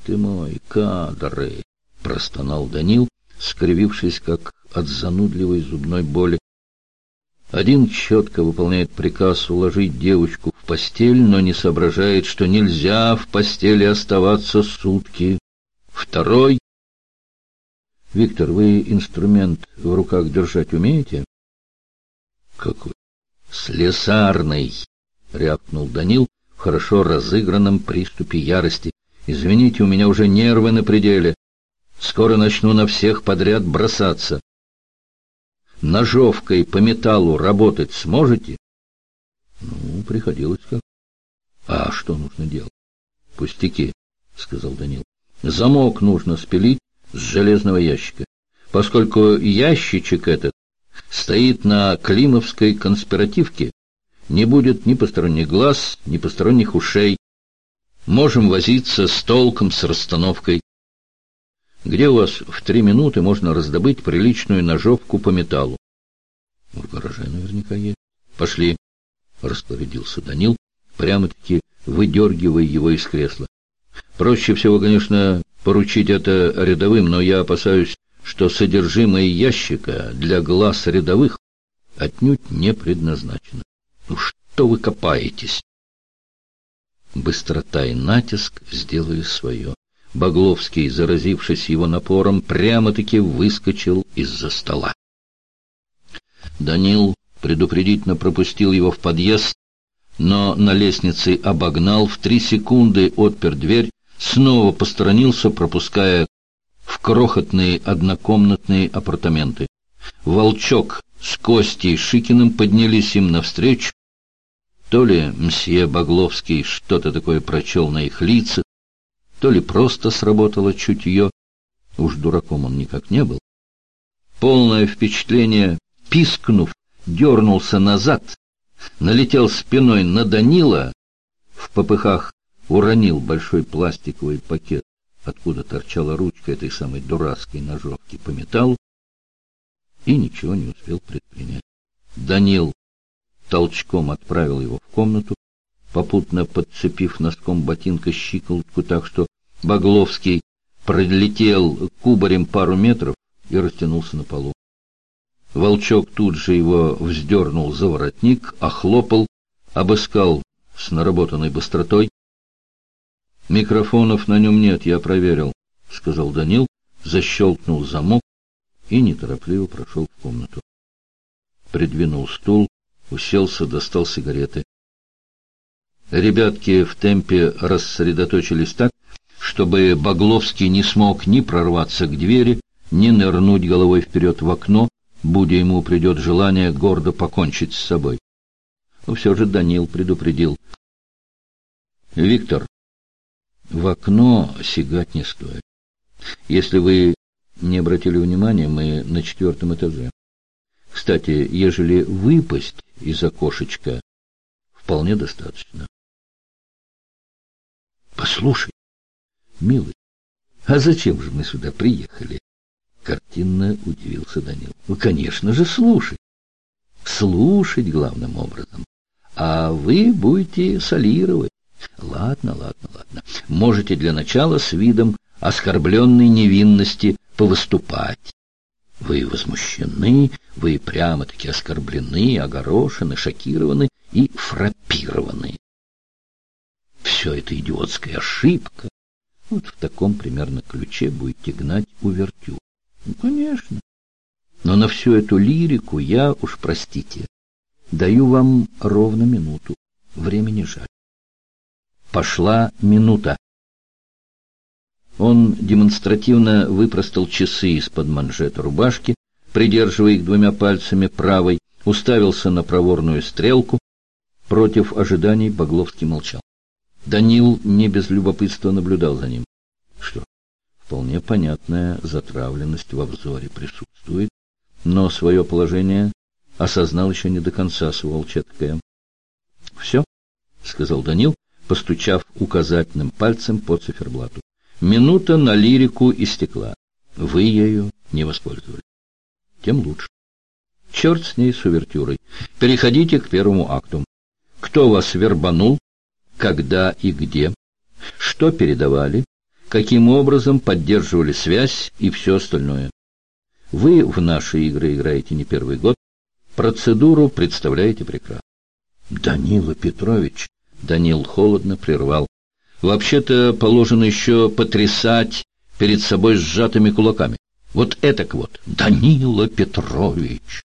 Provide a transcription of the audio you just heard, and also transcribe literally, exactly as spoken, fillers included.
ты мой, кадры!» — простонал Данил, скривившись, как от занудливой зубной боли. Один четко выполняет приказ уложить девочку в постель, но не соображает, что нельзя в постели оставаться сутки. Второй... «Виктор, вы инструмент в руках держать умеете?» «Какой?» «Слесарный!» — рявкнул Данил в хорошо разыгранном приступе ярости. «Извините, у меня уже нервы на пределе. Скоро начну на всех подряд бросаться. Ножовкой по металлу работать сможете?» «Ну, приходилось как». «А что нужно делать?» «Пустяки», — сказал Данил. «Замок нужно спилить с железного ящика, поскольку ящичек этот стоит на климовской конспиративке, не будет ни посторонних глаз, ни посторонних ушей. Можем возиться с толком, с расстановкой. Где у вас в три минуты можно раздобыть приличную ножовку по металлу?» «В гараже наверняка есть». «Пошли», — распорядился Данил, прямо-таки выдергивая его из кресла. «Проще всего, конечно, поручить это рядовым, но я опасаюсь, что содержимое ящика для глаз рядовых отнюдь не предназначено. Ну что вы копаетесь?» Быстрота и натиск сделали свое. Багловский, заразившись его напором, прямо-таки выскочил из-за стола. Данил предупредительно пропустил его в подъезд, но на лестнице обогнал, в три секунды отпер дверь, снова посторонился, пропуская в крохотные однокомнатные апартаменты. Волчок с Костей Шикиным поднялись им навстречу. То ли мсье Багловский что-то такое прочел на их лицах, то ли просто сработало чутье, уж дураком он никак не был. Полное впечатление, пискнув, дернулся назад, налетел спиной на Данила, в попыхах уронил большой пластиковый пакет, откуда торчала ручка этой самой дурацкой ножовки по металлу, и ничего не успел предпринять. Данил толчком отправил его в комнату, попутно подцепив носком ботинка щиколотку так, что Багловский пролетел кубарем пару метров и растянулся на полу. Волчок тут же его вздернул за воротник, охлопал, обыскал с наработанной быстротой. «Микрофонов на нем нет, я проверил», — сказал Данил, защелкнул замок и неторопливо прошел в комнату. Придвинул стул, уселся, достал сигареты. Ребятки в темпе рассредоточились так, чтобы Багловский не смог ни прорваться к двери, ни нырнуть головой вперед в окно, будя ему придет желание гордо покончить с собой. Но все же Данил предупредил: «Виктор, в окно сигать не стоит. Если вы не обратили внимания, мы на четвертом этаже. Кстати, ежели выпасть из окошечка, вполне достаточно». «Послушай, милый, а зачем же мы сюда приехали?» Картинно удивился Данил. «Ну, конечно же, слушать. Слушать главным образом. А вы будете солировать. Ладно, ладно, ладно. Можете для начала с видом оскорбленной невинности повыступать. Вы возмущены, вы прямо-таки оскорблены, огорошены, шокированы и фраппированы. Все это идиотская ошибка. Вот в таком примерно ключе будете гнать увертюр. Ну, конечно. Но на всю эту лирику я, уж простите, даю вам ровно минуту. Времени жаль. Пошла минута. Он демонстративно выпростал часы из-под манжета рубашки, придерживая их двумя пальцами правой, уставился на проворную стрелку. Против ожиданий Багловский молчал. Данил не без любопытства наблюдал за ним. Что, вполне понятная затравленность во взоре присутствует, но свое положение осознал еще не до конца Сволчеткая. — Все, — сказал Данил, постучав указательным пальцем по циферблату. — Минута на лирику истекла. Вы ею не воспользовались. Тем лучше. Черт с ней, с увертюрой. Переходите к первому акту. Кто вас вербанул? Когда и где? Что передавали? каким образом поддерживали связь и все остальное. Вы в наши игры играете не первый год, процедуру представляете прекрасно. Данила Петрович, Данил холодно прервал. Вообще-то положено еще потрясать перед собой сжатыми кулаками. Вот этак вот, Данила Петрович.